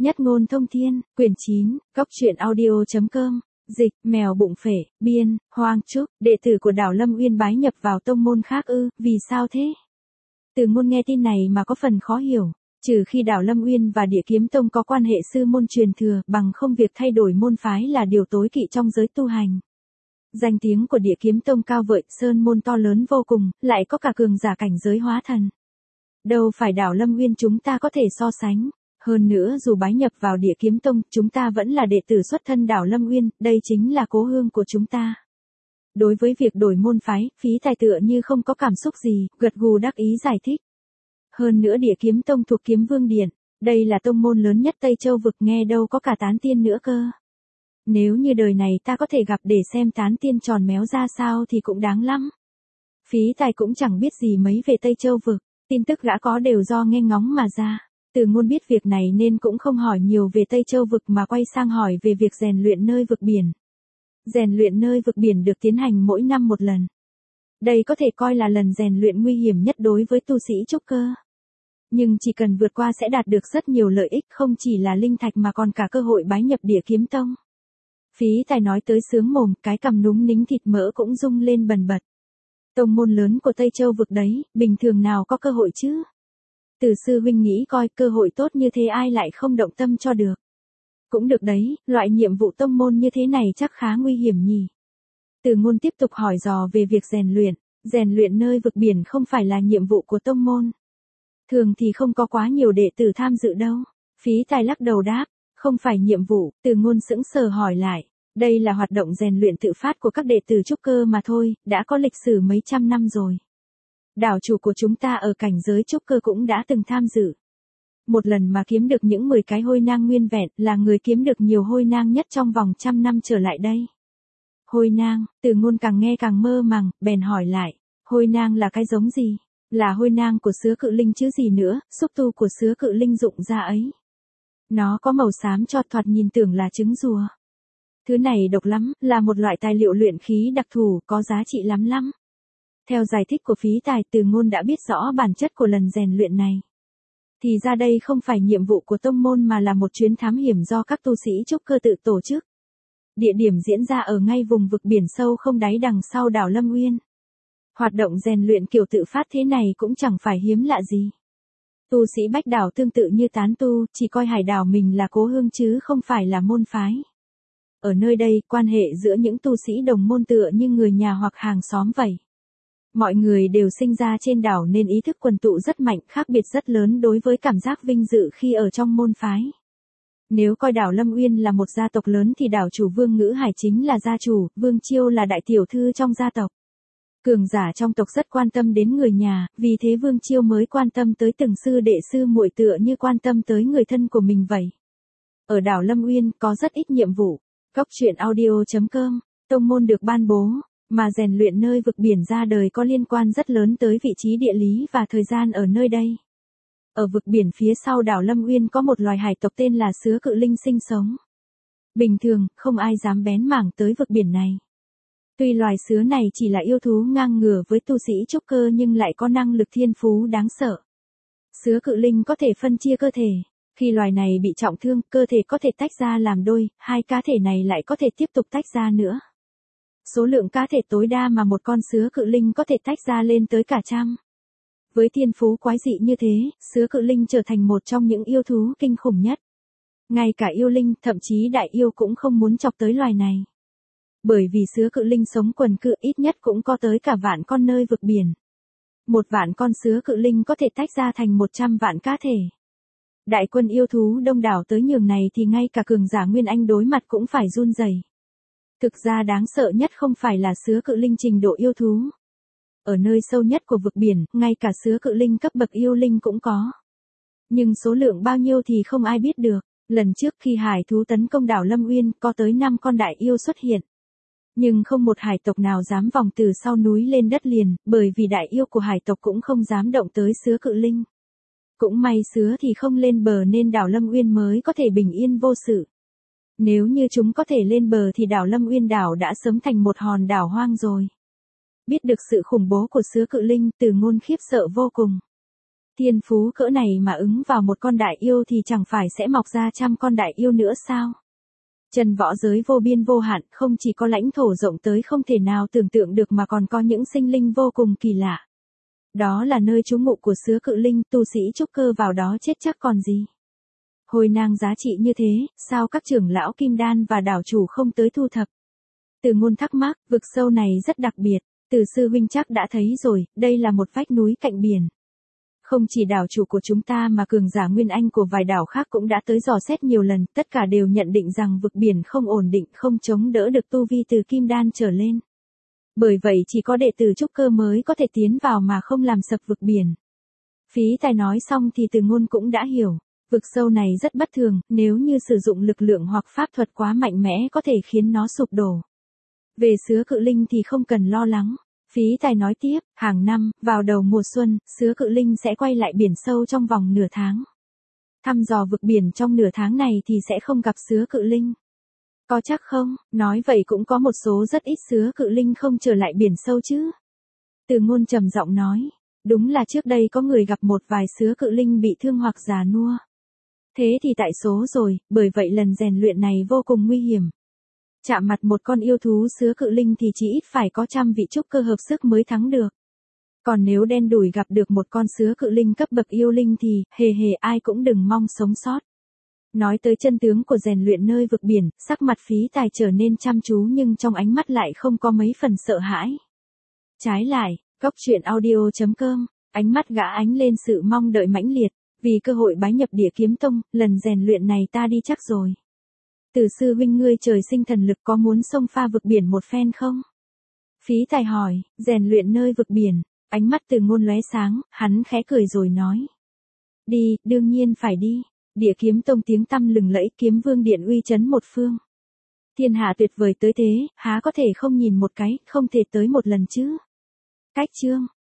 Nhất ngôn thông thiên, quyển 9, Góc truyện audio.com, dịch, mèo bụng phể, biên, Hoang Trúc, đệ tử của Đảo Lâm Uyên bái nhập vào tông môn khác ư, vì sao thế? Từ ngôn nghe tin này mà có phần khó hiểu, trừ khi Đảo Lâm Uyên và Địa Kiếm Tông có quan hệ sư môn truyền thừa, bằng không việc thay đổi môn phái là điều tối kỵ trong giới tu hành. Danh tiếng của Địa Kiếm Tông cao vời, sơn môn to lớn vô cùng, lại có cả cường giả cảnh giới hóa thần. Đâu phải Đảo Lâm Uyên chúng ta có thể so sánh. Hơn nữa dù bái nhập vào Địa Kiếm Tông, chúng ta vẫn là đệ tử xuất thân Đảo Lâm Uyên, đây chính là cố hương của chúng ta. Đối với việc đổi môn phái, Phí Tài tựa như không có cảm xúc gì, gật gù đắc ý giải thích. Hơn nữa Địa Kiếm Tông thuộc Kiếm Vương Điện, đây là tông môn lớn nhất Tây Châu vực, nghe đâu có cả tán tiên nữa cơ. Nếu như đời này ta có thể gặp để xem tán tiên tròn méo ra sao thì cũng đáng lắm. Phí Tài cũng chẳng biết gì mấy về Tây Châu vực, tin tức gã có đều do nghe ngóng mà ra. Từ ngôn biết việc này nên cũng không hỏi nhiều về Tây Châu vực mà quay sang hỏi về việc rèn luyện nơi vực biển. Rèn luyện nơi vực biển được tiến hành mỗi năm một lần. Đây có thể coi là lần rèn luyện nguy hiểm nhất đối với tu sĩ trúc cơ. Nhưng chỉ cần vượt qua sẽ đạt được rất nhiều lợi ích, không chỉ là linh thạch mà còn cả cơ hội bái nhập Địa Kiếm Tông. Phí Tài nói tới sướng mồm, cái cằm núng nính thịt mỡ cũng rung lên bần bật. Tông môn lớn của Tây Châu vực đấy, bình thường nào có cơ hội chứ? Từ sư huynh nghĩ coi, cơ hội tốt như thế ai lại không động tâm cho được. Cũng được đấy, loại nhiệm vụ tông môn như thế này chắc khá nguy hiểm nhỉ. Từ ngôn tiếp tục hỏi dò về việc rèn luyện nơi vực biển không phải là nhiệm vụ của tông môn. Thường thì không có quá nhiều đệ tử tham dự đâu. Phí Tài lắc đầu đáp, không phải nhiệm vụ. Từ ngôn sững sờ hỏi lại, đây là hoạt động rèn luyện tự phát của các đệ tử trúc cơ mà thôi, đã có lịch sử mấy trăm năm rồi. Đảo chủ của chúng ta ở cảnh giới trúc cơ cũng đã từng tham dự. Một lần mà kiếm được những 10 cái hôi nang nguyên vẹn, là người kiếm được nhiều hôi nang nhất trong vòng 100 năm trở lại đây. Hôi nang, Từ ngôn càng nghe càng mơ màng, bèn hỏi lại, hôi nang là cái giống gì? Là hôi nang của sứa cự linh chứ gì nữa, xúc tu của sứa cự linh dụng ra ấy. Nó có màu xám cho, thoạt nhìn tưởng là trứng rùa. Thứ này độc lắm, là một loại tài liệu luyện khí đặc thù, có giá trị lắm. Theo giải thích của Phí Tài, Từ ngôn đã biết rõ bản chất của lần rèn luyện này. Thì ra đây không phải nhiệm vụ của tông môn mà là một chuyến thám hiểm do các tu sĩ trúc cơ tự tổ chức. Địa điểm diễn ra ở ngay vùng vực biển sâu không đáy đằng sau Đảo Lâm Uyên. Hoạt động rèn luyện kiểu tự phát thế này cũng chẳng phải hiếm lạ gì. Tu sĩ Bách Đảo tương tự như tán tu, chỉ coi hải đảo mình là cố hương chứ không phải là môn phái. Ở nơi đây, quan hệ giữa những tu sĩ đồng môn tựa như người nhà hoặc hàng xóm vậy. Mọi người đều sinh ra trên đảo nên ý thức quần tụ rất mạnh, khác biệt rất lớn đối với cảm giác vinh dự khi ở trong môn phái. Nếu coi Đảo Lâm Uyên là một gia tộc lớn thì đảo chủ Vương Ngữ Hải chính là gia chủ, Vương Chiêu là đại tiểu thư trong gia tộc. Cường giả trong tộc rất quan tâm đến người nhà, vì thế Vương Chiêu mới quan tâm tới từng sư đệ sư muội tựa như quan tâm tới người thân của mình vậy. Ở Đảo Lâm Uyên có rất ít nhiệm vụ. Góc truyện audio.com, tông môn được ban bố, mà rèn luyện nơi vực biển ra đời có liên quan rất lớn tới vị trí địa lý và thời gian ở nơi đây. Ở vực biển phía sau Đảo Lâm Uyên có một loài hải tộc tên là sứa cự linh sinh sống. Bình thường, không ai dám bén mảng tới vực biển này. Tuy loài sứa này chỉ là yêu thú ngang ngửa với tu sĩ trúc cơ nhưng lại có năng lực thiên phú đáng sợ. Sứa cự linh có thể phân chia cơ thể. Khi loài này bị trọng thương, cơ thể có thể tách ra làm đôi, hai cá thể này lại có thể tiếp tục tách ra nữa. Số lượng cá thể tối đa mà một con sứa cự linh có thể tách ra lên tới cả trăm. Với thiên phú quái dị như thế, sứa cự linh trở thành một trong những yêu thú kinh khủng nhất. Ngay cả yêu linh, thậm chí đại yêu cũng không muốn chọc tới loài này. Bởi vì sứa cự linh sống quần cư, ít nhất cũng có tới cả vạn con nơi vực biển. 1 vạn con sứa cự linh có thể tách ra thành 100 vạn cá thể. Đại quân yêu thú đông đảo tới nhường này thì ngay cả cường giả Nguyên Anh đối mặt cũng phải run rẩy. Thực ra đáng sợ nhất không phải là sứa cự linh trình độ yêu thú. Ở nơi sâu nhất của vực biển, ngay cả sứa cự linh cấp bậc yêu linh cũng có. Nhưng số lượng bao nhiêu thì không ai biết được. Lần trước khi hải thú tấn công Đảo Lâm Uyên, có tới 5 con đại yêu xuất hiện. Nhưng không một hải tộc nào dám vòng từ sau núi lên đất liền, bởi vì đại yêu của hải tộc cũng không dám động tới sứa cự linh. Cũng may sứa thì không lên bờ nên Đảo Lâm Uyên mới có thể bình yên vô sự. Nếu như chúng có thể lên bờ thì Đảo Lâm Uyên đảo đã sớm thành một hòn đảo hoang rồi. Biết được sự khủng bố của sứa cự linh, Từ ngôn khiếp sợ vô cùng. Thiên phú cỡ này mà ứng vào một con đại yêu thì chẳng phải sẽ mọc ra trăm con đại yêu nữa sao? Chân võ giới vô biên vô hạn, không chỉ có lãnh thổ rộng tới không thể nào tưởng tượng được mà còn có những sinh linh vô cùng kỳ lạ. Đó là nơi trú ngụ của sứa cự linh, tu sĩ trúc cơ vào đó chết chắc còn gì. Hồi nàng giá trị như thế, sao các trưởng lão kim đan và đảo chủ không tới thu thập? Từ Ngôn thắc mắc, vực sâu này rất đặc biệt, Từ sư huynh chắc đã thấy rồi, đây là một vách núi cạnh biển. Không chỉ đảo chủ của chúng ta mà cường giả Nguyên Anh của vài đảo khác cũng đã tới dò xét nhiều lần, tất cả đều nhận định rằng vực biển không ổn định, không chống đỡ được tu vi từ kim đan trở lên. Bởi vậy chỉ có đệ tử trúc cơ mới có thể tiến vào mà không làm sập vực biển. Phí Tài nói xong thì Từ Ngôn cũng đã hiểu, vực sâu này rất bất thường, nếu như sử dụng lực lượng hoặc pháp thuật quá mạnh mẽ có thể khiến nó sụp đổ. Về sứa cự linh thì không cần lo lắng. Phí Tài nói tiếp, hàng năm, vào đầu mùa xuân, sứa cự linh sẽ quay lại biển sâu trong vòng nửa tháng. Thăm dò vực biển trong nửa tháng này thì sẽ không gặp sứa cự linh. Có chắc không? Nói vậy cũng có một số rất ít sứa cự linh không trở lại biển sâu chứ. Từ Ngôn trầm giọng nói, đúng là trước đây có người gặp một vài sứa cự linh bị thương hoặc già nua. Thế thì tại số rồi, bởi vậy lần rèn luyện này vô cùng nguy hiểm. Chạm mặt một con yêu thú sứa cự linh thì chỉ ít phải có 100 vị trúc cơ hợp sức mới thắng được. Còn nếu đen đủi gặp được một con sứa cự linh cấp bậc yêu linh thì, hề ai cũng đừng mong sống sót. Nói tới chân tướng của rèn luyện nơi vực biển, sắc mặt Phí Tài trở nên chăm chú nhưng trong ánh mắt lại không có mấy phần sợ hãi. Trái lại, goctruyện.audio.com, ánh mắt gã ánh lên sự mong đợi mãnh liệt, vì cơ hội bái nhập Địa Kiếm Tông, lần rèn luyện này ta đi chắc rồi. Từ sư huynh ngươi trời sinh thần lực có muốn xông pha vực biển một phen không? Phí Tài hỏi, rèn luyện nơi vực biển, ánh mắt Từ Ngôn lóe sáng, hắn khẽ cười rồi nói. Đi, đương nhiên phải đi. Địa Kiếm Tông tiếng tăm lừng lẫy, kiếm vương điện uy chấn một phương. Thiên hạ tuyệt vời tới thế, há có thể không nhìn một cái, không thể tới một lần chứ. Cách chương